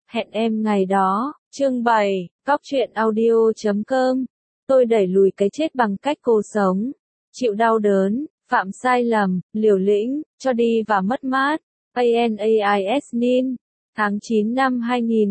Hẹn em ngày đó. Chương 7, Cóc truyện audio.com. Tôi đẩy lùi cái chết bằng cách cô sống, chịu đau đớn, phạm sai lầm, liều lĩnh, cho đi và mất mát. ANAIS Nin. Tháng 9 năm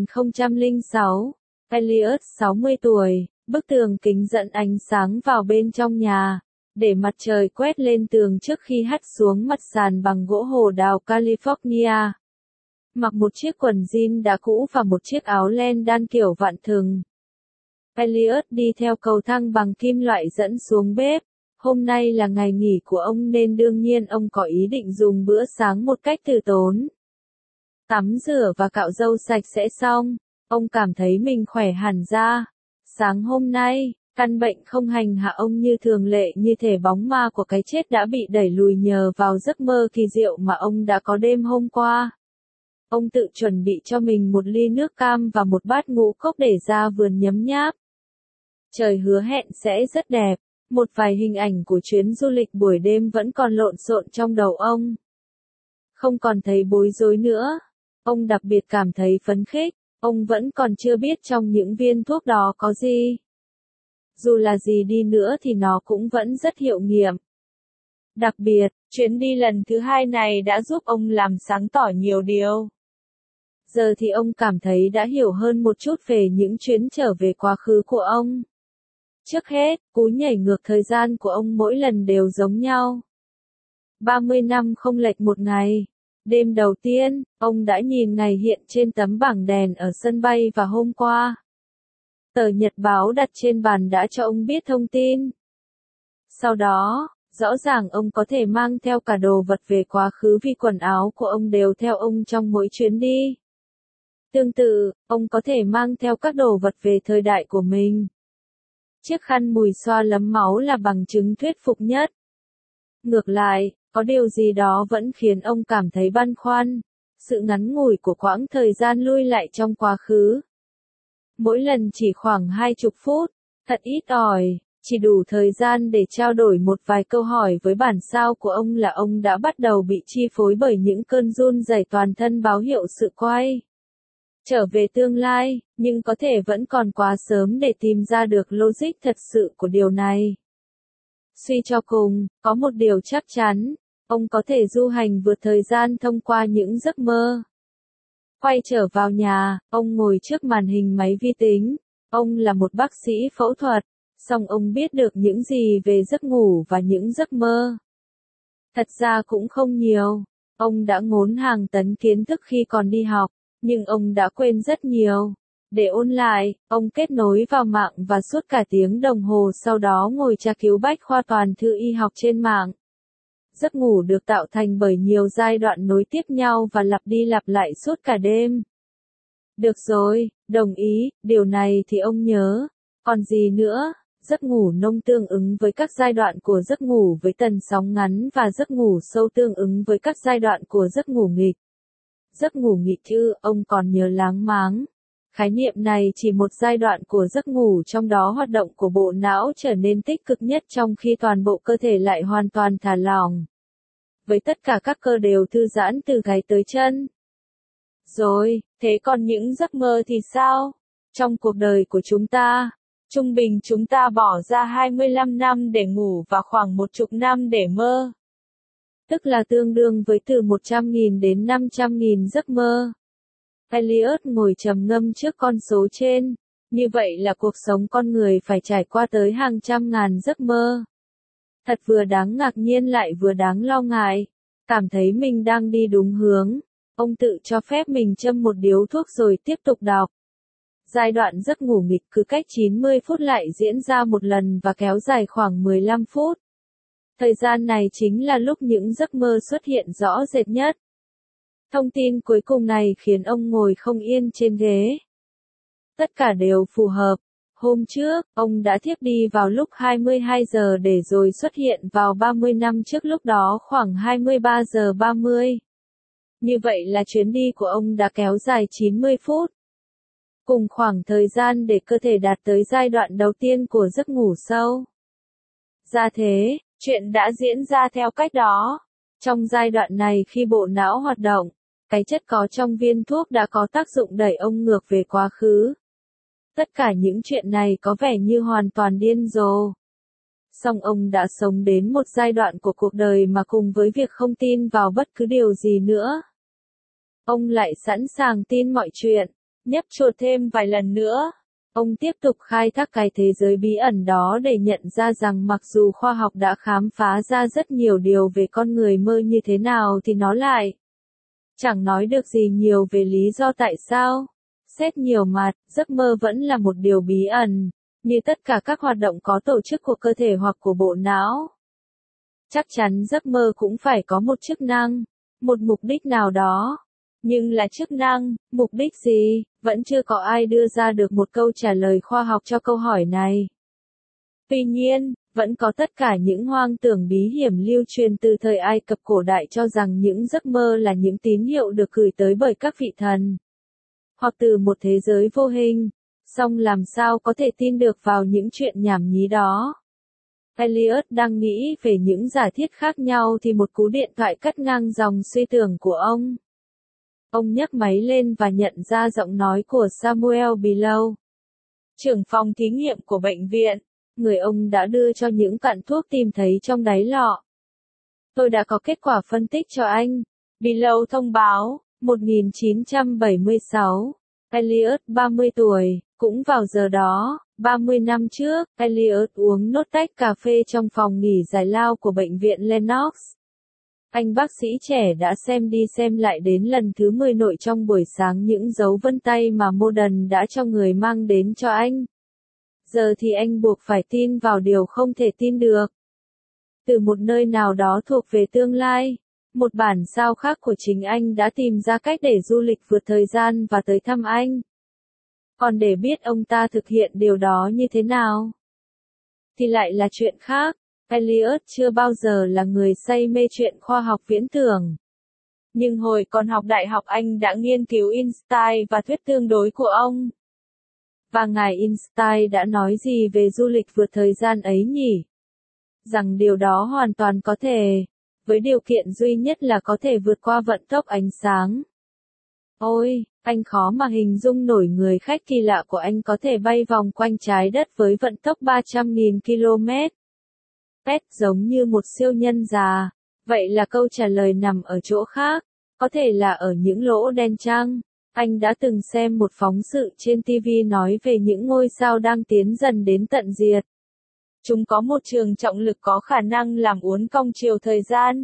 2006. Elliot 60 tuổi, bức tường kính dẫn ánh sáng vào bên trong nhà, để mặt trời quét lên tường trước khi hắt xuống mặt sàn bằng gỗ hồ đào California. Mặc một chiếc quần jean đã cũ và một chiếc áo len đan kiểu vạn thừng. Elliot đi theo cầu thang bằng kim loại dẫn xuống bếp. Hôm nay là ngày nghỉ của ông nên đương nhiên ông có ý định dùng bữa sáng một cách từ tốn. Tắm rửa và cạo râu sạch sẽ xong, ông cảm thấy mình khỏe hẳn ra. Sáng hôm nay, căn bệnh không hành hạ ông như thường lệ, như thể bóng ma của cái chết đã bị đẩy lùi nhờ vào giấc mơ kỳ diệu mà ông đã có đêm hôm qua. Ông tự chuẩn bị cho mình một ly nước cam và một bát ngũ cốc để ra vườn nhấm nháp. Trời hứa hẹn sẽ rất đẹp. Một vài hình ảnh của chuyến du lịch buổi đêm vẫn còn lộn xộn trong đầu ông. Không còn thấy bối rối nữa. Ông đặc biệt cảm thấy phấn khích. Ông vẫn còn chưa biết trong những viên thuốc đó có gì. Dù là gì đi nữa thì nó cũng vẫn rất hiệu nghiệm. Đặc biệt, chuyến đi lần thứ 2 này đã giúp ông làm sáng tỏ nhiều điều. Giờ thì ông cảm thấy đã hiểu hơn một chút về những chuyến trở về quá khứ của ông. Trước hết, cú nhảy ngược thời gian của ông mỗi lần đều giống nhau. 30 năm không lệch một ngày. Đêm đầu tiên, ông đã nhìn ngày hiện trên tấm bảng đèn ở sân bay và hôm qua. Tờ nhật báo đặt trên bàn đã cho ông biết thông tin. Sau đó, rõ ràng ông có thể mang theo cả đồ vật về quá khứ vì quần áo của ông đều theo ông trong mỗi chuyến đi. Tương tự, ông có thể mang theo các đồ vật về thời đại của mình. Chiếc khăn mùi xoa lấm máu là bằng chứng thuyết phục nhất. Ngược lại, có điều gì đó vẫn khiến ông cảm thấy băn khoăn, sự ngắn ngủi của quãng thời gian lui lại trong quá khứ. Mỗi lần chỉ khoảng 20 phút, thật ít ỏi, chỉ đủ thời gian để trao đổi một vài câu hỏi với bản sao của ông là ông đã bắt đầu bị chi phối bởi những cơn run rẩy toàn thân báo hiệu sự quay trở về tương lai, nhưng có thể vẫn còn quá sớm để tìm ra được logic thật sự của điều này. Suy cho cùng, có một điều chắc chắn, ông có thể du hành vượt thời gian thông qua những giấc mơ. Quay trở vào nhà, ông ngồi trước màn hình máy vi tính. Ông là một bác sĩ phẫu thuật, song ông biết được những gì về giấc ngủ và những giấc mơ. Thật ra cũng không nhiều. Ông đã ngốn hàng tấn kiến thức khi còn đi học, nhưng ông đã quên rất nhiều. Để ôn lại, ông kết nối vào mạng và suốt cả tiếng đồng hồ sau đó ngồi tra cứu bách khoa toàn thư y học trên mạng. Giấc ngủ được tạo thành bởi nhiều giai đoạn nối tiếp nhau và lặp đi lặp lại suốt cả đêm. Được rồi, đồng ý, điều này thì ông nhớ. Còn gì nữa? Giấc ngủ nông tương ứng với các giai đoạn của giấc ngủ với tần sóng ngắn và giấc ngủ sâu tương ứng với các giai đoạn của giấc ngủ nghịch. Giấc ngủ nghịch ư, ông còn nhớ láng máng. Khái niệm này chỉ một giai đoạn của giấc ngủ trong đó hoạt động của bộ não trở nên tích cực nhất trong khi toàn bộ cơ thể lại hoàn toàn thả lỏng. Với tất cả các cơ đều thư giãn từ gáy tới chân. Rồi, thế còn những giấc mơ thì sao? Trong cuộc đời của chúng ta, trung bình chúng ta bỏ ra 25 năm để ngủ và khoảng 10 năm để mơ. Tức là tương đương với từ 100.000 đến 500.000 giấc mơ. Elliot ngồi trầm ngâm trước con số trên. Như vậy là cuộc sống con người phải trải qua tới hàng trăm ngàn giấc mơ. Thật vừa đáng ngạc nhiên lại vừa đáng lo ngại. Cảm thấy mình đang đi đúng hướng. Ông tự cho phép mình châm một điếu thuốc rồi tiếp tục đọc. Giai đoạn giấc ngủ nghịch cứ cách 90 phút lại diễn ra một lần và kéo dài khoảng 15 phút. Thời gian này chính là lúc những giấc mơ xuất hiện rõ rệt nhất. Thông tin cuối cùng này khiến ông ngồi không yên trên ghế. Tất cả đều phù hợp. Hôm trước, ông đã thiếp đi vào lúc 22 giờ để rồi xuất hiện vào 30 năm trước lúc đó khoảng 23 giờ 30. Như vậy là chuyến đi của ông đã kéo dài 90 phút. Cùng khoảng thời gian để cơ thể đạt tới giai đoạn đầu tiên của giấc ngủ sâu. Ra thế, chuyện đã diễn ra theo cách đó. Trong giai đoạn này khi bộ não hoạt động, Cái chất có trong viên thuốc đã có tác dụng đẩy ông ngược về quá khứ. Tất cả những chuyện này có vẻ như hoàn toàn điên rồ. Song ông đã sống đến một giai đoạn của cuộc đời mà cùng với việc không tin vào bất cứ điều gì nữa, ông lại sẵn sàng tin mọi chuyện, nhấp chuột thêm vài lần nữa. Ông tiếp tục khai thác cái thế giới bí ẩn đó để nhận ra rằng mặc dù khoa học đã khám phá ra rất nhiều điều về con người mơ như thế nào thì nó lại chẳng nói được gì nhiều về lý do tại sao. Xét nhiều mặt, giấc mơ vẫn là một điều bí ẩn, như tất cả các hoạt động có tổ chức của cơ thể hoặc của bộ não. Chắc chắn giấc mơ cũng phải có một chức năng, một mục đích nào đó. Nhưng là chức năng, mục đích gì, vẫn chưa có ai đưa ra được một câu trả lời khoa học cho câu hỏi này. Tuy nhiên, vẫn có tất cả những hoang tưởng bí hiểm lưu truyền từ thời Ai Cập cổ đại cho rằng những giấc mơ là những tín hiệu được gửi tới bởi các vị thần, hoặc từ một thế giới vô hình. Song làm sao có thể tin được vào những chuyện nhảm nhí đó? Elliot đang nghĩ về những giả thiết khác nhau thì một cú điện thoại cắt ngang dòng suy tưởng của ông. Ông nhấc máy lên và nhận ra giọng nói của Samuel Below, trưởng phòng thí nghiệm của bệnh viện, người ông đã đưa cho những cặn thuốc tìm thấy trong đáy lọ. Tôi đã có kết quả phân tích cho anh, Below thông báo. 1976, Elliot 30 tuổi, cũng vào giờ đó, 30 năm trước, Elliot uống nốt tách cà phê trong phòng nghỉ giải lao của bệnh viện Lenox. Anh bác sĩ trẻ đã xem đi xem lại đến lần thứ 10 nội trong buổi sáng những dấu vân tay mà Modern đã cho người mang đến cho anh. Giờ thì anh buộc phải tin vào điều không thể tin được. Từ một nơi nào đó thuộc về tương lai, một bản sao khác của chính anh đã tìm ra cách để du lịch vượt thời gian và tới thăm anh. Còn để biết ông ta thực hiện điều đó như thế nào, thì lại là chuyện khác. Elliot chưa bao giờ là người say mê chuyện khoa học viễn tưởng. Nhưng hồi còn học đại học anh đã nghiên cứu Einstein và thuyết tương đối của ông. Và ngài Einstein đã nói gì về du lịch vượt thời gian ấy nhỉ? Rằng điều đó hoàn toàn có thể, với điều kiện duy nhất là có thể vượt qua vận tốc ánh sáng. Ôi, anh khó mà hình dung nổi người khách kỳ lạ của anh có thể bay vòng quanh trái đất với vận tốc 300.000 km. Giống như một siêu nhân già. Vậy là câu trả lời nằm ở chỗ khác, có thể là ở những lỗ đen chăng? Anh đã từng xem một phóng sự trên TV nói về những ngôi sao đang tiến dần đến tận diệt. Chúng có một trường trọng lực có khả năng làm uốn cong chiều thời gian.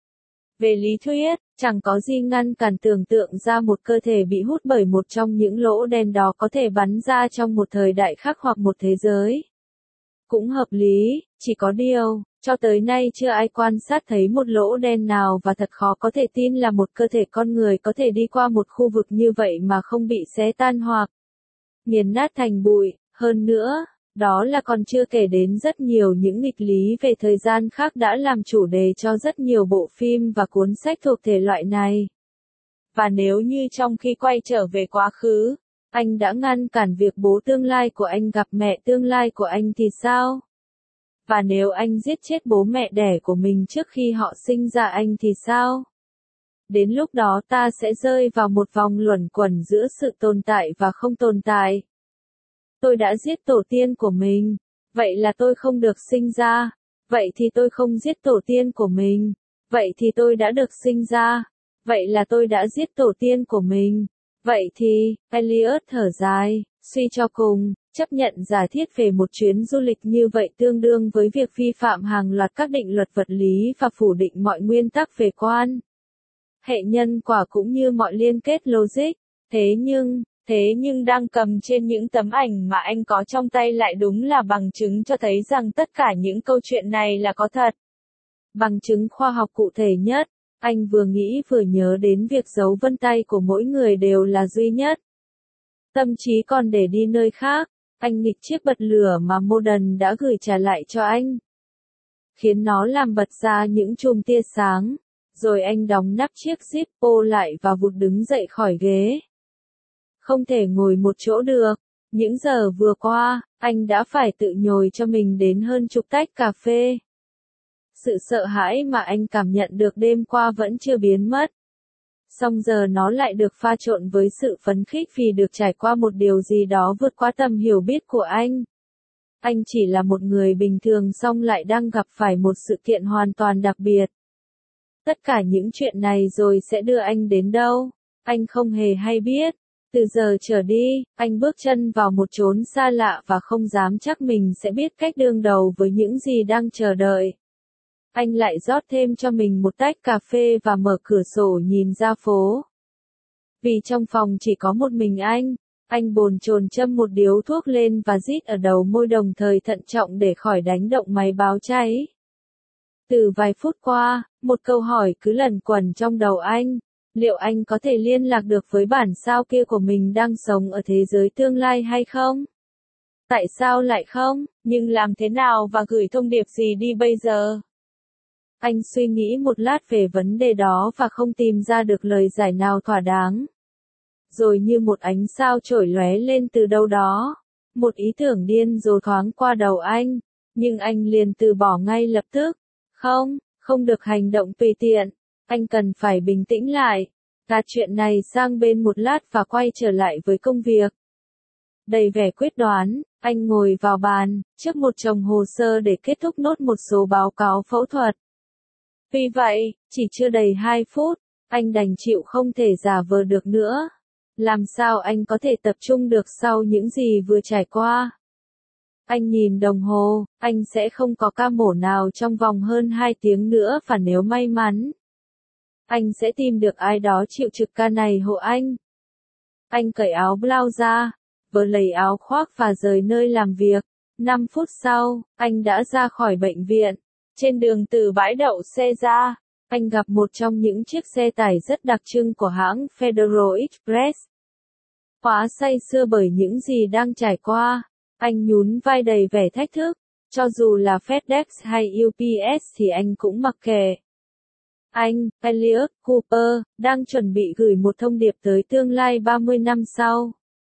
Về lý thuyết, chẳng có gì ngăn cản tưởng tượng ra một cơ thể bị hút bởi một trong những lỗ đen đó có thể bắn ra trong một thời đại khác hoặc một thế giới. Cũng hợp lý, chỉ có điều, cho tới nay chưa ai quan sát thấy một lỗ đen nào và thật khó có thể tin là một cơ thể con người có thể đi qua một khu vực như vậy mà không bị xé tan hoặc nghiền nát thành bụi. Hơn nữa, đó là còn chưa kể đến rất nhiều những nghịch lý về thời gian khác đã làm chủ đề cho rất nhiều bộ phim và cuốn sách thuộc thể loại này. Và nếu như trong khi quay trở về quá khứ, anh đã ngăn cản việc bố tương lai của anh gặp mẹ tương lai của anh thì sao? Và nếu anh giết chết bố mẹ đẻ của mình trước khi họ sinh ra anh thì sao? Đến lúc đó ta sẽ rơi vào một vòng luẩn quẩn giữa sự tồn tại và không tồn tại. Tôi đã giết tổ tiên của mình, vậy là tôi không được sinh ra. Vậy thì tôi không giết tổ tiên của mình, vậy thì tôi đã được sinh ra. Vậy là tôi đã giết tổ tiên của mình. Vậy thì, Elliot thở dài, suy cho cùng, chấp nhận giả thiết về một chuyến du lịch như vậy tương đương với việc vi phạm hàng loạt các định luật vật lý và phủ định mọi nguyên tắc về quan hệ nhân quả cũng như mọi liên kết logic. Thế nhưng đang cầm trên những tấm ảnh mà anh có trong tay lại đúng là bằng chứng cho thấy rằng tất cả những câu chuyện này là có thật. Bằng chứng khoa học cụ thể nhất, anh vừa nghĩ vừa nhớ đến việc dấu vân tay của mỗi người đều là duy nhất. Tâm trí còn để đi nơi khác, anh nghịch chiếc bật lửa mà Modern đã gửi trả lại cho anh, khiến nó làm bật ra những chùm tia sáng, rồi anh đóng nắp chiếc Zippo lại và vụt đứng dậy khỏi ghế. Không thể ngồi một chỗ được. Những giờ vừa qua, anh đã phải tự nhồi cho mình đến hơn chục tách cà phê. Sự sợ hãi mà anh cảm nhận được đêm qua vẫn chưa biến mất. Song giờ nó lại được pha trộn với sự phấn khích vì được trải qua một điều gì đó vượt quá tầm hiểu biết của anh. Anh chỉ là một người bình thường song lại đang gặp phải một sự kiện hoàn toàn đặc biệt. Tất cả những chuyện này rồi sẽ đưa anh đến đâu? Anh không hề hay biết. Từ giờ trở đi, anh bước chân vào một chốn xa lạ và không dám chắc mình sẽ biết cách đương đầu với những gì đang chờ đợi. Anh lại rót thêm cho mình một tách cà phê và mở cửa sổ nhìn ra phố. Vì trong phòng chỉ có một mình anh bồn chồn châm một điếu thuốc lên và rít ở đầu môi đồng thời thận trọng để khỏi đánh động máy báo cháy. Từ vài phút qua, một câu hỏi cứ luẩn quẩn trong đầu anh. Liệu anh có thể liên lạc được với bản sao kia của mình đang sống ở thế giới tương lai hay không? Tại sao lại không? Nhưng làm thế nào và gửi thông điệp gì đi bây giờ? Anh suy nghĩ một lát về vấn đề đó và không tìm ra được lời giải nào thỏa đáng. Rồi như một ánh sao trổi lóe lên từ đâu đó, một ý tưởng điên rồ thoáng qua đầu anh, nhưng anh liền từ bỏ ngay lập tức. Không được hành động tùy tiện, anh cần phải bình tĩnh lại, gạt chuyện này sang bên một lát và quay trở lại với công việc. Đầy vẻ quyết đoán, anh ngồi vào bàn, trước một chồng hồ sơ để kết thúc nốt một số báo cáo phẫu thuật. Vì vậy, chỉ chưa đầy 2 phút, anh đành chịu không thể giả vờ được nữa. Làm sao anh có thể tập trung được sau những gì vừa trải qua? Anh nhìn đồng hồ, anh sẽ không có ca mổ nào trong vòng hơn 2 tiếng nữa và nếu may mắn, anh sẽ tìm được ai đó chịu trực ca này hộ anh. Anh cởi áo blau ra, vớ lấy áo khoác và rời nơi làm việc. 5 phút sau, anh đã ra khỏi bệnh viện. Trên đường từ bãi đậu xe ra, anh gặp một trong những chiếc xe tải rất đặc trưng của hãng Federal Express. Quá say sưa bởi những gì đang trải qua, anh nhún vai đầy vẻ thách thức. Cho dù là FedEx hay UPS thì anh cũng mặc kệ. Anh, Elliot Cooper, đang chuẩn bị gửi một thông điệp tới tương lai 30 năm sau.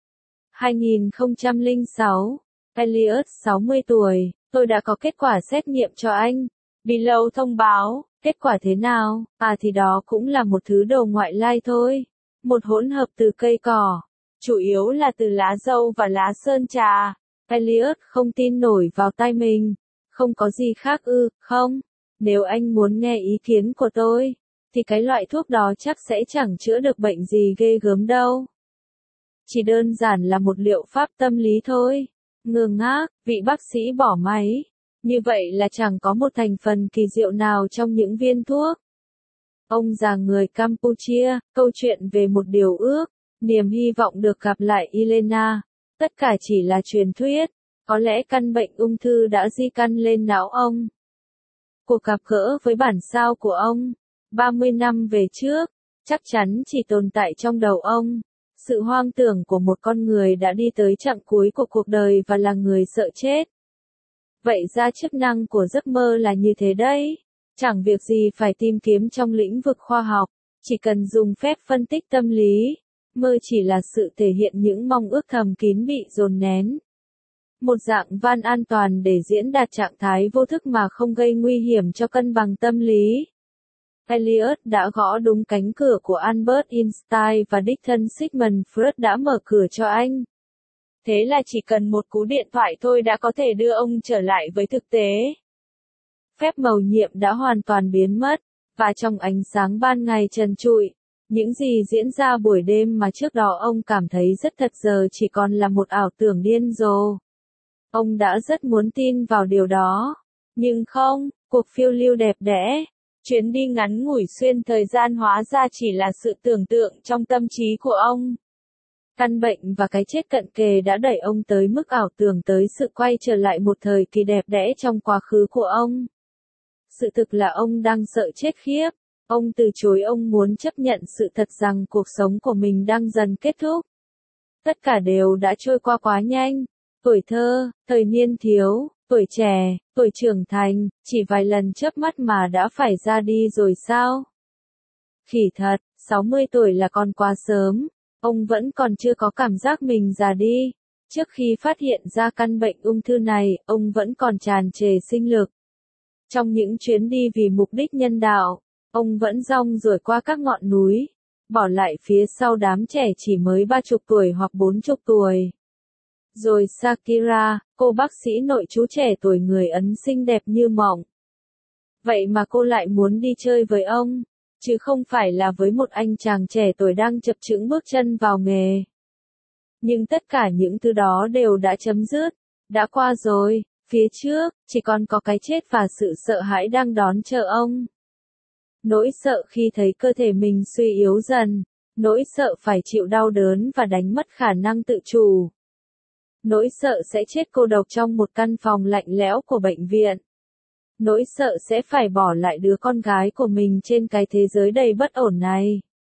2006, Elliot 60 tuổi, tôi đã có kết quả xét nghiệm cho anh. Below thông báo, kết quả thế nào? Thì đó cũng là một thứ đồ ngoại lai thôi. Một hỗn hợp từ cây cỏ, chủ yếu là từ lá dâu và lá sơn trà. Elliot không tin nổi vào tai mình. Không có gì khác ư, không? Nếu anh muốn nghe ý kiến của tôi, thì cái loại thuốc đó chắc sẽ chẳng chữa được bệnh gì ghê gớm đâu. Chỉ đơn giản là một liệu pháp tâm lý thôi. Ngơ ngác, vị bác sĩ bỏ máy. Như vậy là chẳng có một thành phần kỳ diệu nào trong những viên thuốc. Ông già người Campuchia, câu chuyện về một điều ước, niềm hy vọng được gặp lại Elena. Tất cả chỉ là truyền thuyết. Có lẽ căn bệnh ung thư đã di căn lên não ông. Cuộc gặp gỡ với bản sao của ông, 30 năm về trước, chắc chắn chỉ tồn tại trong đầu ông. Sự hoang tưởng của một con người đã đi tới chặng cuối của cuộc đời và là người sợ chết. Vậy ra chức năng của giấc mơ là như thế đấy. Chẳng việc gì phải tìm kiếm trong lĩnh vực khoa học, chỉ cần dùng phép phân tích tâm lý. Mơ chỉ là sự thể hiện những mong ước thầm kín bị dồn nén. Một dạng van an toàn để diễn đạt trạng thái vô thức mà không gây nguy hiểm cho cân bằng tâm lý. Elliot đã gõ đúng cánh cửa của Albert Einstein và đích thân Sigmund Freud đã mở cửa cho anh. Thế là chỉ cần một cú điện thoại thôi đã có thể đưa ông trở lại với thực tế. Phép mầu nhiệm đã hoàn toàn biến mất, và trong ánh sáng ban ngày trần trụi, những gì diễn ra buổi đêm mà trước đó ông cảm thấy rất thật giờ chỉ còn là một ảo tưởng điên rồ. Ông đã rất muốn tin vào điều đó. Nhưng không, cuộc phiêu lưu đẹp đẽ, chuyến đi ngắn ngủi xuyên thời gian hóa ra chỉ là sự tưởng tượng trong tâm trí của ông. Căn bệnh và cái chết cận kề đã đẩy ông tới mức ảo tưởng tới sự quay trở lại một thời kỳ đẹp đẽ trong quá khứ của ông. Sự thực là ông đang sợ chết khiếp. Ông từ chối, ông muốn chấp nhận sự thật rằng cuộc sống của mình đang dần kết thúc. Tất cả đều đã trôi qua quá nhanh. Tuổi thơ, thời niên thiếu, tuổi trẻ, tuổi trưởng thành, chỉ vài lần chớp mắt mà đã phải ra đi rồi sao? Khỉ thật, 60 tuổi là còn quá sớm. Ông vẫn còn chưa có cảm giác mình già đi. Trước khi phát hiện ra căn bệnh ung thư này, ông vẫn còn tràn trề sinh lực. Trong những chuyến đi vì mục đích nhân đạo, ông vẫn rong ruổi qua các ngọn núi, bỏ lại phía sau đám trẻ chỉ mới 30 tuổi hoặc 40 tuổi. Rồi Shakira, cô bác sĩ nội trú trẻ tuổi người Ấn xinh đẹp như mộng. Vậy mà cô lại muốn đi chơi với ông, chứ không phải là với một anh chàng trẻ tuổi đang chập chững bước chân vào nghề. Nhưng tất cả những thứ đó đều đã chấm dứt, đã qua rồi, phía trước, chỉ còn có cái chết và sự sợ hãi đang đón chờ ông. Nỗi sợ khi thấy cơ thể mình suy yếu dần, nỗi sợ phải chịu đau đớn và đánh mất khả năng tự chủ. Nỗi sợ sẽ chết cô độc trong một căn phòng lạnh lẽo của bệnh viện. Nỗi sợ sẽ phải bỏ lại đứa con gái của mình trên cái thế giới đầy bất ổn này.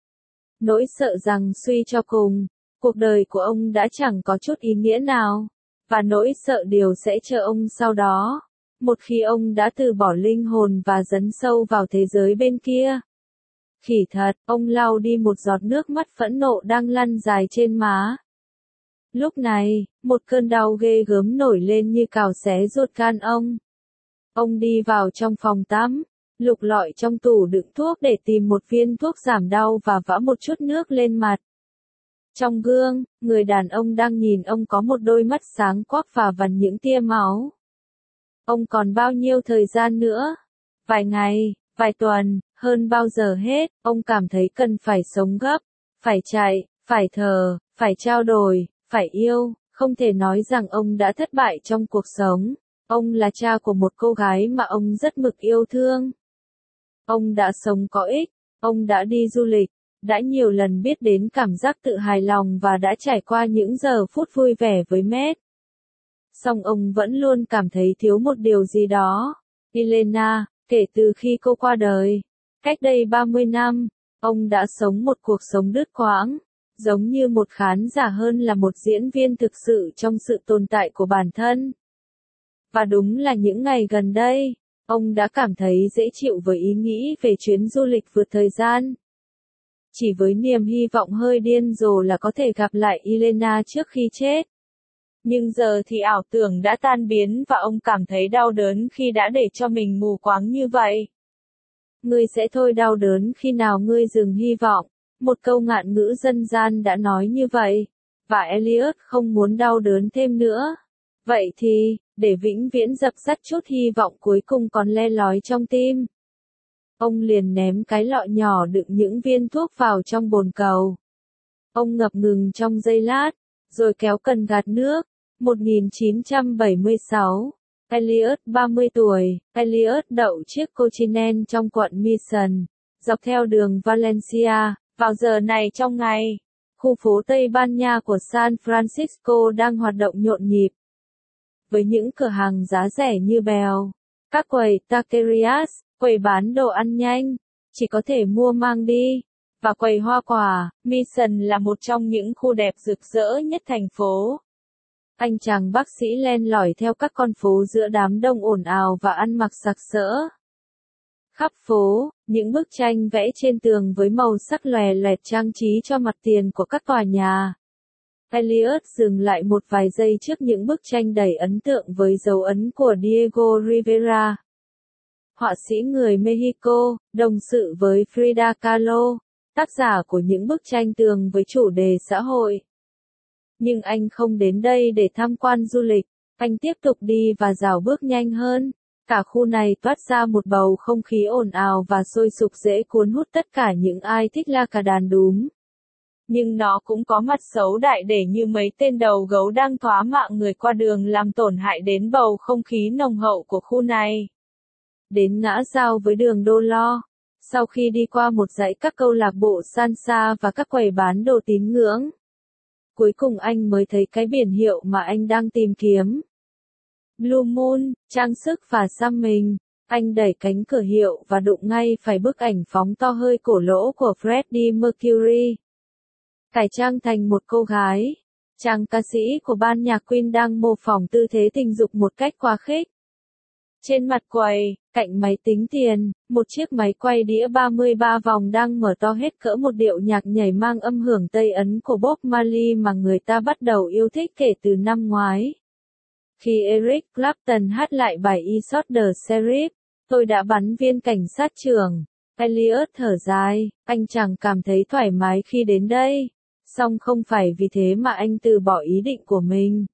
Nỗi sợ rằng suy cho cùng, cuộc đời của ông đã chẳng có chút ý nghĩa nào, và nỗi sợ điều sẽ chờ ông sau đó, một khi ông đã từ bỏ linh hồn và dấn sâu vào thế giới bên kia. Khỉ thật, ông lau đi một giọt nước mắt phẫn nộ đang lăn dài trên má. Lúc này, một cơn đau ghê gớm nổi lên như cào xé ruột gan ông. Ông đi vào trong phòng tắm, lục lọi trong tủ đựng thuốc để tìm một viên thuốc giảm đau và vã một chút nước lên mặt. Trong gương, người đàn ông đang nhìn ông có một đôi mắt sáng quắc và vằn những tia máu. Ông còn bao nhiêu thời gian nữa? Vài ngày, vài tuần, hơn bao giờ hết, ông cảm thấy cần phải sống gấp, phải chạy, phải thở, phải trao đổi, phải yêu, không thể nói rằng ông đã thất bại trong cuộc sống. Ông là cha của một cô gái mà ông rất mực yêu thương. Ông đã sống có ích, ông đã đi du lịch, đã nhiều lần biết đến cảm giác tự hài lòng và đã trải qua những giờ phút vui vẻ với Matt. Song ông vẫn luôn cảm thấy thiếu một điều gì đó. Elena, kể từ khi cô qua đời, cách đây 30 năm, ông đã sống một cuộc sống đứt quãng, giống như một khán giả hơn là một diễn viên thực sự trong sự tồn tại của bản thân. Và đúng là những ngày gần đây, ông đã cảm thấy dễ chịu với ý nghĩ về chuyến du lịch vượt thời gian. Chỉ với niềm hy vọng hơi điên rồ là có thể gặp lại Elena trước khi chết. Nhưng giờ thì ảo tưởng đã tan biến và ông cảm thấy đau đớn khi đã để cho mình mù quáng như vậy. Ngươi sẽ thôi đau đớn khi nào ngươi dừng hy vọng, một câu ngạn ngữ dân gian đã nói như vậy, và Elliot không muốn đau đớn thêm nữa. Vậy thì, để vĩnh viễn dập tắt chút hy vọng cuối cùng còn le lói trong tim, ông liền ném cái lọ nhỏ đựng những viên thuốc vào trong bồn cầu. Ông ngập ngừng trong giây lát, rồi kéo cần gạt nước. 1976, Elliot 30 tuổi, Elliot đậu chiếc Continental trong quận Mission, dọc theo đường Valencia, vào giờ này trong ngày. Khu phố Tây Ban Nha của San Francisco đang hoạt động nhộn nhịp. Với những cửa hàng giá rẻ như bèo, các quầy taquerias, quầy bán đồ ăn nhanh, chỉ có thể mua mang đi, và quầy hoa quả. Mission là một trong những khu đẹp rực rỡ nhất thành phố. Anh chàng bác sĩ len lỏi theo các con phố giữa đám đông ồn ào và ăn mặc sặc sỡ. Khắp phố, những bức tranh vẽ trên tường với màu sắc lòe loẹt trang trí cho mặt tiền của các tòa nhà. Elliot dừng lại một vài giây trước những bức tranh đầy ấn tượng với dấu ấn của Diego Rivera, họa sĩ người Mexico, đồng sự với Frida Kahlo, tác giả của những bức tranh tường với chủ đề xã hội. Nhưng anh không đến đây để tham quan du lịch, anh tiếp tục đi và dạo bước nhanh hơn. Cả khu này toát ra một bầu không khí ồn ào và sôi sục dễ cuốn hút tất cả những ai thích la cà đàn đúm. Nhưng nó cũng có mặt xấu đại để như mấy tên đầu gấu đang thoá mạ người qua đường làm tổn hại đến bầu không khí nồng hậu của khu này. Đến ngã giao với đường Đô Lo, sau khi đi qua một dãy các câu lạc bộ salsa và các quầy bán đồ tín ngưỡng, cuối cùng anh mới thấy cái biển hiệu mà anh đang tìm kiếm. Blue Moon, trang sức và xăm mình. Anh đẩy cánh cửa hiệu và đụng ngay phải bức ảnh phóng to hơi cổ lỗ của Freddie Mercury. Cải trang thành một cô gái, chàng ca sĩ của ban nhạc Queen đang mô phỏng tư thế tình dục một cách quá khích. Trên mặt quầy, cạnh máy tính tiền, một chiếc máy quay đĩa 33 vòng đang mở to hết cỡ một điệu nhạc nhảy mang âm hưởng Tây Ấn của Bob Marley mà người ta bắt đầu yêu thích kể từ năm ngoái. Khi Eric Clapton hát lại bài I Shot the Sheriff, tôi đã bắn viên cảnh sát trưởng. Elliot thở dài, anh chẳng cảm thấy thoải mái khi đến đây. Song không phải vì thế mà anh từ bỏ ý định của mình.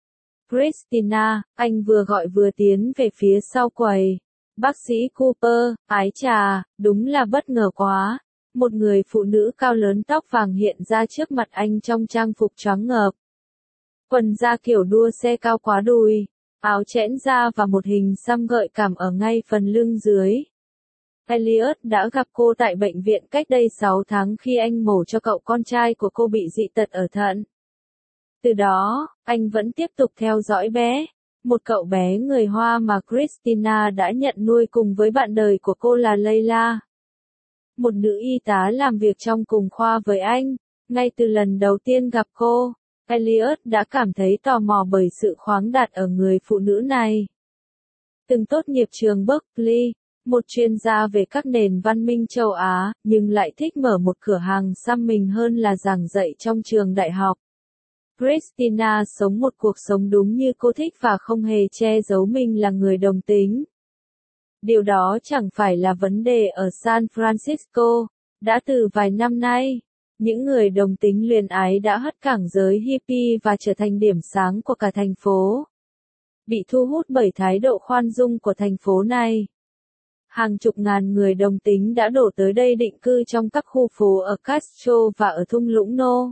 Christina, anh vừa gọi vừa tiến về phía sau quầy. Bác sĩ Cooper, ái chà, đúng là bất ngờ quá. Một người phụ nữ cao lớn tóc vàng hiện ra trước mặt anh trong trang phục choáng ngợp. Quần da kiểu đua xe cao quá đùi, áo chẽn da và một hình xăm gợi cảm ở ngay phần lưng dưới. Elliot đã gặp cô tại bệnh viện cách đây 6 tháng khi anh mổ cho cậu con trai của cô bị dị tật ở thận. Từ đó, anh vẫn tiếp tục theo dõi bé, một cậu bé người Hoa mà Christina đã nhận nuôi cùng với bạn đời của cô là Layla. Một nữ y tá làm việc trong cùng khoa với anh. Ngay từ lần đầu tiên gặp cô, Elliot đã cảm thấy tò mò bởi sự khoáng đạt ở người phụ nữ này. Từng tốt nghiệp trường Berkeley, một chuyên gia về các nền văn minh châu Á, nhưng lại thích mở một cửa hàng xăm mình hơn là giảng dạy trong trường đại học. Christina sống một cuộc sống đúng như cô thích và không hề che giấu mình là người đồng tính. Điều đó chẳng phải là vấn đề ở San Francisco. Đã từ vài năm nay, những người đồng tính luyến ái đã hất cảng giới hippie và trở thành điểm sáng của cả thành phố. Bị thu hút bởi thái độ khoan dung của thành phố này, hàng chục ngàn người đồng tính đã đổ tới đây định cư trong các khu phố ở Castro và ở thung lũng No.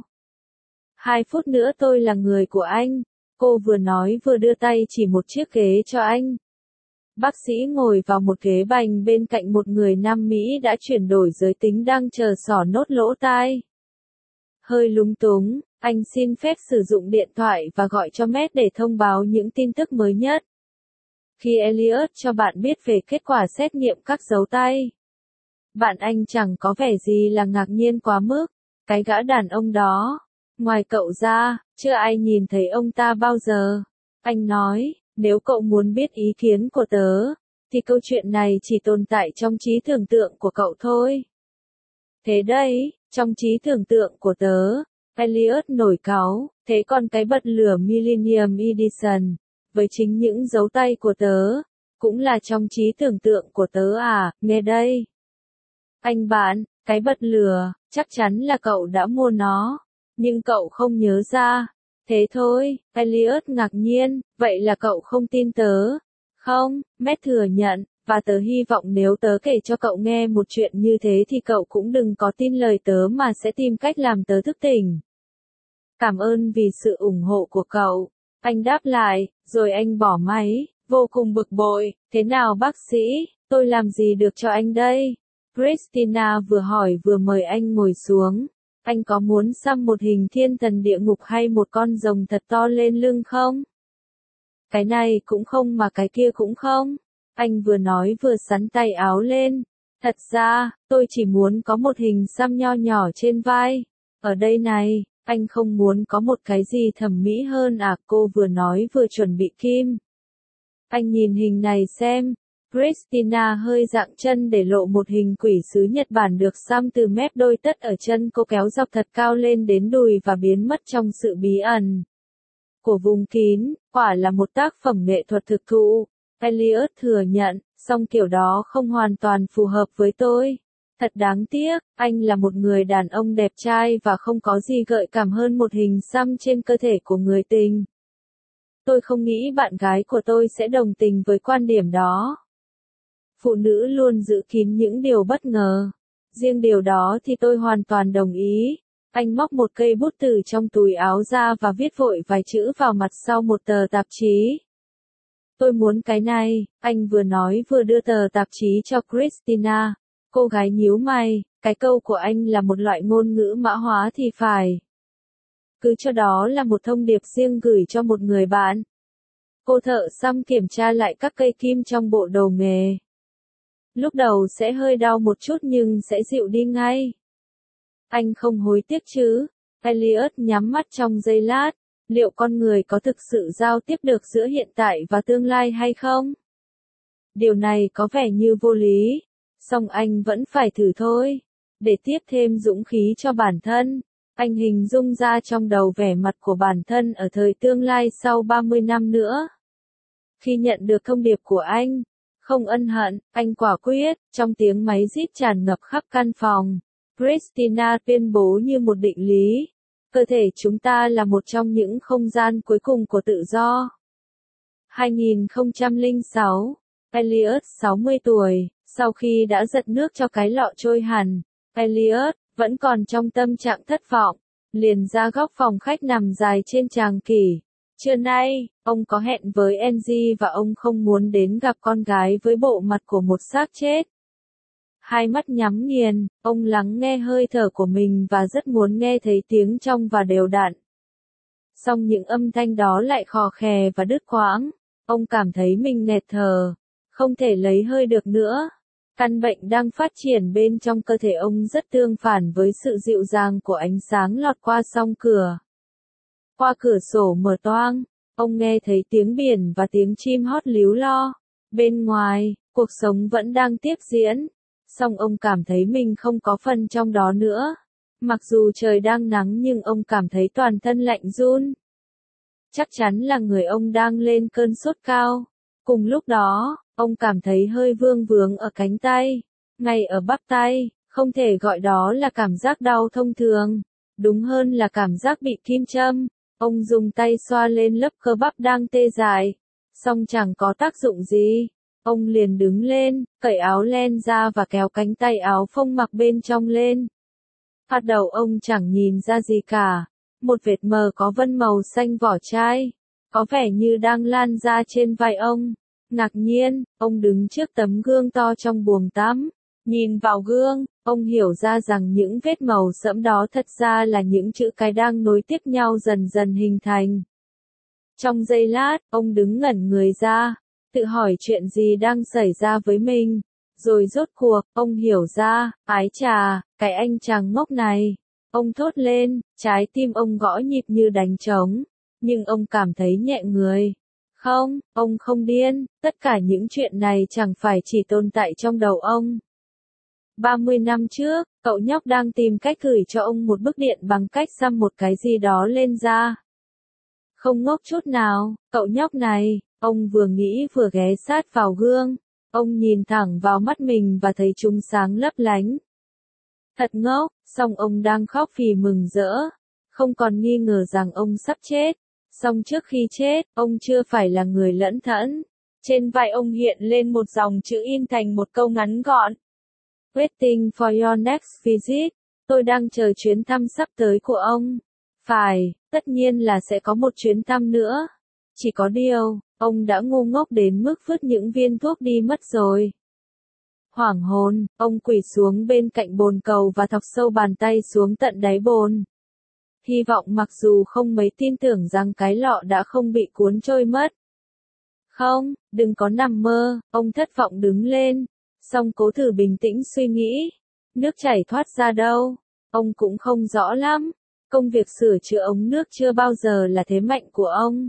2 phút nữa tôi là người của anh, cô vừa nói vừa đưa tay chỉ một chiếc ghế cho anh. Bác sĩ ngồi vào một ghế bành bên cạnh một người Nam Mỹ đã chuyển đổi giới tính đang chờ xỏ nốt lỗ tai. Hơi lúng túng, anh xin phép sử dụng điện thoại và gọi cho Matt để thông báo những tin tức mới nhất. Khi Elliot cho bạn biết về kết quả xét nghiệm các dấu tay, bạn anh chẳng có vẻ gì là ngạc nhiên quá mức. Cái gã đàn ông đó, ngoài cậu ra, chưa ai nhìn thấy ông ta bao giờ. Anh nói, nếu cậu muốn biết ý kiến của tớ, thì câu chuyện này chỉ tồn tại trong trí tưởng tượng của cậu thôi. Thế đấy, trong trí tưởng tượng của tớ, Elliot nổi cáu, thế còn cái bật lửa Millennium Edition, với chính những dấu tay của tớ, cũng là trong trí tưởng tượng của tớ à, nghe đây. Anh bạn, cái bật lửa, chắc chắn là cậu đã mua nó, nhưng cậu không nhớ ra. Thế thôi, Elliot ngạc nhiên, vậy là cậu không tin tớ? Không, Matt thừa nhận, và tớ hy vọng nếu tớ kể cho cậu nghe một chuyện như thế thì cậu cũng đừng có tin lời tớ mà sẽ tìm cách làm tớ thức tỉnh. Cảm ơn vì sự ủng hộ của cậu. Anh đáp lại, rồi anh bỏ máy, vô cùng bực bội. Thế nào bác sĩ, tôi làm gì được cho anh đây? Christina vừa hỏi vừa mời anh ngồi xuống. Anh có muốn xăm một hình thiên thần địa ngục hay một con rồng thật to lên lưng không? Cái này cũng không mà cái kia cũng không. Anh vừa nói vừa xắn tay áo lên. Thật ra, tôi chỉ muốn có một hình xăm nho nhỏ trên vai. Ở đây này, anh không muốn có một cái gì thẩm mỹ hơn à? Cô vừa nói vừa chuẩn bị kim. Anh nhìn hình này xem. Christina hơi dạng chân để lộ một hình quỷ sứ Nhật Bản được xăm từ mép đôi tất ở chân cô kéo dọc thật cao lên đến đùi và biến mất trong sự bí ẩn của vùng kín. Quả là một tác phẩm nghệ thuật thực thụ. Elliot thừa nhận, song kiểu đó không hoàn toàn phù hợp với tôi. Thật đáng tiếc, anh là một người đàn ông đẹp trai và không có gì gợi cảm hơn một hình xăm trên cơ thể của người tình. Tôi không nghĩ bạn gái của tôi sẽ đồng tình với quan điểm đó. Phụ nữ luôn giữ kín những điều bất ngờ. Riêng điều đó thì tôi hoàn toàn đồng ý. Anh móc một cây bút từ trong túi áo ra và viết vội vài chữ vào mặt sau một tờ tạp chí. Tôi muốn cái này, anh vừa nói vừa đưa tờ tạp chí cho Christina. Cô gái nhíu mày, cái câu của anh là một loại ngôn ngữ mã hóa thì phải. Cứ cho đó là một thông điệp riêng gửi cho một người bạn. Cô thợ xăm kiểm tra lại các cây kim trong bộ đồ nghề. Lúc đầu sẽ hơi đau một chút nhưng sẽ dịu đi ngay. Anh không hối tiếc chứ? Elliot nhắm mắt trong giây lát. Liệu con người có thực sự giao tiếp được giữa hiện tại và tương lai hay không? Điều này có vẻ như vô lý. Song anh vẫn phải thử thôi. Để tiếp thêm dũng khí cho bản thân, anh hình dung ra trong đầu vẻ mặt của bản thân ở thời tương lai sau 30 năm nữa. Khi nhận được thông điệp của anh, Không ân hận, anh quả quyết, trong tiếng máy rít tràn ngập khắp căn phòng. Christina tuyên bố như một định lý. Cơ thể chúng ta là một trong những không gian cuối cùng của tự do. 2006, Elliot 60 tuổi, sau khi đã giật nước cho cái lọ trôi hẳn, Elliot vẫn còn trong tâm trạng thất vọng, liền ra góc phòng khách nằm dài trên tràng kỷ. Trưa nay, ông có hẹn với Angie và ông không muốn đến gặp con gái với bộ mặt của một xác chết. Hai mắt nhắm nghiền, ông lắng nghe hơi thở của mình và rất muốn nghe thấy tiếng trong và đều đặn. Song những âm thanh đó lại khò khè và đứt quãng. Ông cảm thấy mình nghẹt thở, không thể lấy hơi được nữa. Căn bệnh đang phát triển bên trong cơ thể ông rất tương phản với sự dịu dàng của ánh sáng lọt qua song cửa. Qua cửa sổ mở toang, ông nghe thấy tiếng biển và tiếng chim hót líu lo. Bên ngoài, cuộc sống vẫn đang tiếp diễn, song ông cảm thấy mình không có phần trong đó nữa. Mặc dù trời đang nắng nhưng ông cảm thấy toàn thân lạnh run. Chắc chắn là người ông đang lên cơn sốt cao. Cùng lúc đó, ông cảm thấy hơi vương vướng ở cánh tay, ngay ở bắp tay, không thể gọi đó là cảm giác đau thông thường. Đúng hơn là cảm giác bị kim châm. Ông dùng tay xoa lên lớp cơ bắp đang tê dại, song chẳng có tác dụng gì. Ông liền đứng lên, cởi áo len ra và kéo cánh tay áo phông mặc bên trong lên. Phát đầu ông chẳng nhìn ra gì cả. Một vệt mờ có vân màu xanh vỏ chai, có vẻ như đang lan ra trên vai ông. Ngạc nhiên, ông đứng trước tấm gương to trong buồng tắm. Nhìn vào gương, ông hiểu ra rằng những vết màu sẫm đó thật ra là những chữ cái đang nối tiếp nhau dần dần hình thành. Trong giây lát, ông đứng ngẩn người ra, tự hỏi chuyện gì đang xảy ra với mình. Rồi rốt cuộc, ông hiểu ra, ái chà, cái anh chàng ngốc này. Ông thốt lên, trái tim ông gõ nhịp như đánh trống, nhưng ông cảm thấy nhẹ người. Không, ông không điên, tất cả những chuyện này chẳng phải chỉ tồn tại trong đầu ông. 30 năm trước, cậu nhóc đang tìm cách gửi cho ông một bức điện bằng cách xăm một cái gì đó lên da. Không ngốc chút nào, cậu nhóc này, ông vừa nghĩ vừa ghé sát vào gương. Ông nhìn thẳng vào mắt mình và thấy chúng sáng lấp lánh. Thật ngốc, song ông đang khóc vì mừng rỡ. Không còn nghi ngờ rằng ông sắp chết. Song trước khi chết, ông chưa phải là người lẫn thẫn. Trên vai ông hiện lên một dòng chữ in thành một câu ngắn gọn. Waiting for your next visit. Tôi đang chờ chuyến thăm sắp tới của ông. Phải, tất nhiên là sẽ có một chuyến thăm nữa. Chỉ có điều, ông đã ngu ngốc đến mức vứt những viên thuốc đi mất rồi. Hoảng hồn, ông quỳ xuống bên cạnh bồn cầu và thọc sâu bàn tay xuống tận đáy bồn. Hy vọng mặc dù không mấy tin tưởng rằng cái lọ đã không bị cuốn trôi mất. Không, đừng có nằm mơ, ông thất vọng đứng lên. Song cố thử bình tĩnh suy nghĩ. Nước chảy thoát ra đâu? Ông cũng không rõ lắm. Công việc sửa chữa ống nước chưa bao giờ là thế mạnh của ông.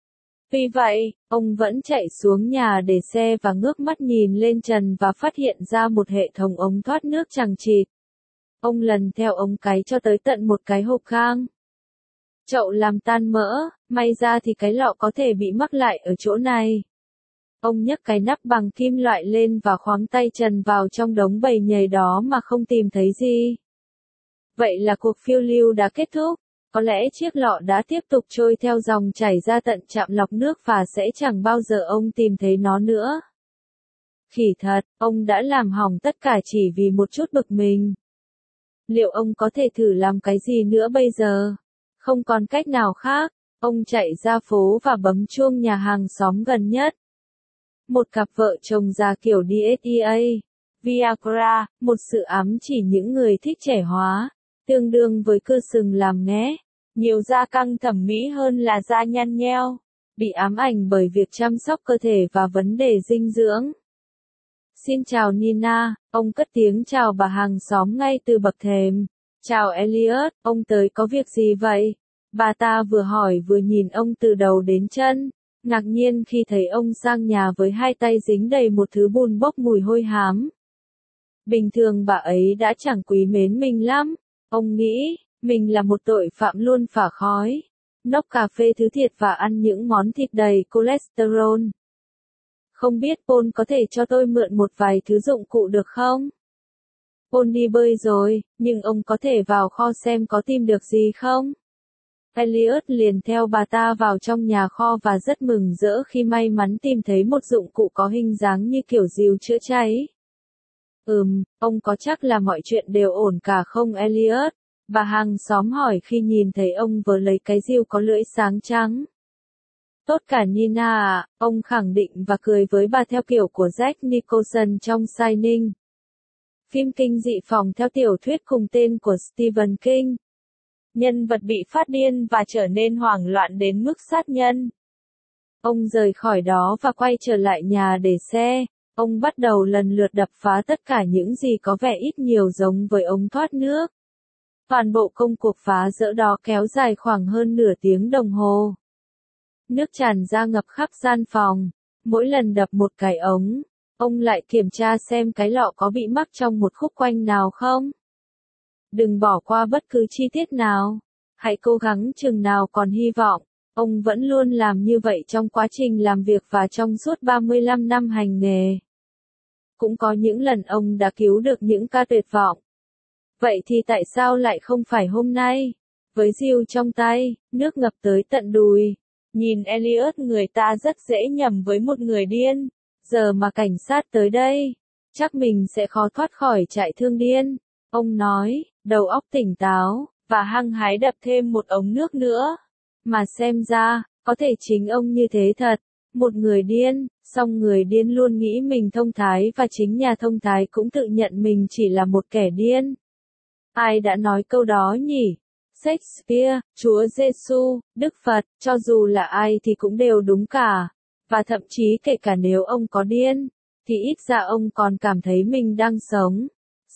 Vì vậy, ông vẫn chạy xuống nhà để xe và ngước mắt nhìn lên trần và phát hiện ra một hệ thống ống thoát nước chằng chịt. Ông lần theo ống cái cho tới tận một cái hộp gang. Chậu làm tan mỡ, may ra thì cái lọ có thể bị mắc lại ở chỗ này. Ông nhấc cái nắp bằng kim loại lên và khoáng tay trần vào trong đống bầy nhầy đó mà không tìm thấy gì. Vậy là cuộc phiêu lưu đã kết thúc. Có lẽ chiếc lọ đã tiếp tục trôi theo dòng chảy ra tận trạm lọc nước và sẽ chẳng bao giờ ông tìm thấy nó nữa. Khỉ thật, ông đã làm hỏng tất cả chỉ vì một chút bực mình. Liệu ông có thể thử làm cái gì nữa bây giờ? Không còn cách nào khác, ông chạy ra phố và bấm chuông nhà hàng xóm gần nhất. Một cặp vợ chồng già kiểu DSEA, Viagra, một sự ám chỉ những người thích trẻ hóa, tương đương với cơ sừng làm nghé. Nhiều da căng thẩm mỹ hơn là da nhăn nheo, bị ám ảnh bởi việc chăm sóc cơ thể và vấn đề dinh dưỡng. Xin chào Nina, ông cất tiếng chào bà hàng xóm ngay từ bậc thềm. Chào Elliot, ông tới có việc gì vậy? Bà ta vừa hỏi vừa nhìn ông từ đầu đến chân, ngạc nhiên khi thấy ông sang nhà với hai tay dính đầy một thứ bùn bốc mùi hôi hám. Bình thường bà ấy đã chẳng quý mến mình lắm, ông nghĩ. Mình là một tội phạm luôn phả khói, nốc cà phê thứ thiệt và ăn những món thịt đầy cholesterol. Không biết Paul có thể cho tôi mượn một vài thứ dụng cụ được không? Paul đi bơi rồi, nhưng ông có thể vào kho xem có tìm được gì không? Elliot liền theo bà ta vào trong nhà kho và rất mừng rỡ khi may mắn tìm thấy một dụng cụ có hình dáng như kiểu rìu chữa cháy. Ông có chắc là mọi chuyện đều ổn cả không Elliot? Bà hàng xóm hỏi khi nhìn thấy ông vừa lấy cái rìu có lưỡi sáng trắng. Tốt cả Nina à, ông khẳng định và cười với bà theo kiểu của Jack Nicholson trong Shining. Phim kinh dị phòng theo tiểu thuyết cùng tên của Stephen King. Nhân vật bị phát điên và trở nên hoảng loạn đến mức sát nhân. Ông rời khỏi đó và quay trở lại nhà để xe. Ông bắt đầu lần lượt đập phá tất cả những gì có vẻ ít nhiều giống với ống thoát nước. Toàn bộ công cuộc phá dỡ đó kéo dài khoảng hơn nửa tiếng đồng hồ. Nước tràn ra ngập khắp gian phòng. Mỗi lần đập một cái ống, ông lại kiểm tra xem cái lọ có bị mắc trong một khúc quanh nào không. Đừng bỏ qua bất cứ chi tiết nào. Hãy cố gắng chừng nào còn hy vọng. Ông vẫn luôn làm như vậy trong quá trình làm việc và trong suốt 35 năm hành nghề. Cũng có những lần ông đã cứu được những ca tuyệt vọng. Vậy thì tại sao lại không phải hôm nay? Với rìu trong tay, nước ngập tới tận đùi. Nhìn Elliot người ta rất dễ nhầm với một người điên. Giờ mà cảnh sát tới đây, chắc mình sẽ khó thoát khỏi trại thương điên. Ông nói, đầu óc tỉnh táo, và hăng hái đập thêm một ống nước nữa. Mà xem ra, có thể chính ông như thế thật. Một người điên, song người điên luôn nghĩ mình thông thái và chính nhà thông thái cũng tự nhận mình chỉ là một kẻ điên. Ai đã nói câu đó nhỉ? Shakespeare, Chúa Giêsu, Đức Phật, cho dù là ai thì cũng đều đúng cả. Và thậm chí kể cả nếu ông có điên, thì ít ra ông còn cảm thấy mình đang sống.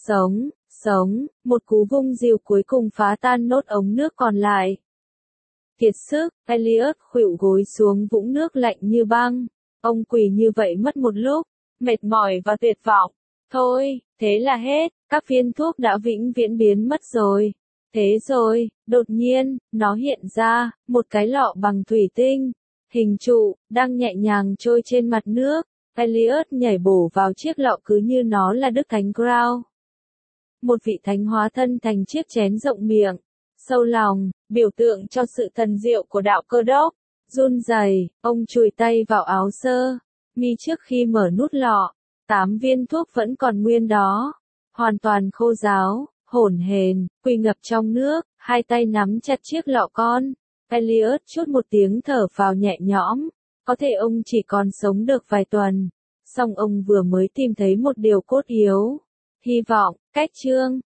Sống, một cú vung dìu cuối cùng phá tan nốt ống nước còn lại. Kiệt sức, Elliot khuỵu gối xuống vũng nước lạnh như băng. Ông quỳ như vậy mất một lúc, mệt mỏi và tuyệt vọng. Thôi, thế là hết, các viên thuốc đã vĩnh viễn biến mất rồi. Thế rồi, đột nhiên, nó hiện ra, một cái lọ bằng thủy tinh, hình trụ, đang nhẹ nhàng trôi trên mặt nước. Elliot nhảy bổ vào chiếc lọ cứ như nó là Đức Thánh Graal. Một vị thánh hóa thân thành chiếc chén rộng miệng, sâu lòng, biểu tượng cho sự thần diệu của đạo Cơ Đốc. Run rẩy, ông chùi tay vào áo sơ mi trước khi mở nút lọ. 8 viên thuốc vẫn còn nguyên đó, hoàn toàn khô ráo, hổn hển, quỳ ngập trong nước, hai tay nắm chặt chiếc lọ con. Elliot trút một tiếng thở phào nhẹ nhõm. Có thể ông chỉ còn sống được vài tuần, song ông vừa mới tìm thấy một điều cốt yếu. Hy vọng, cách chương.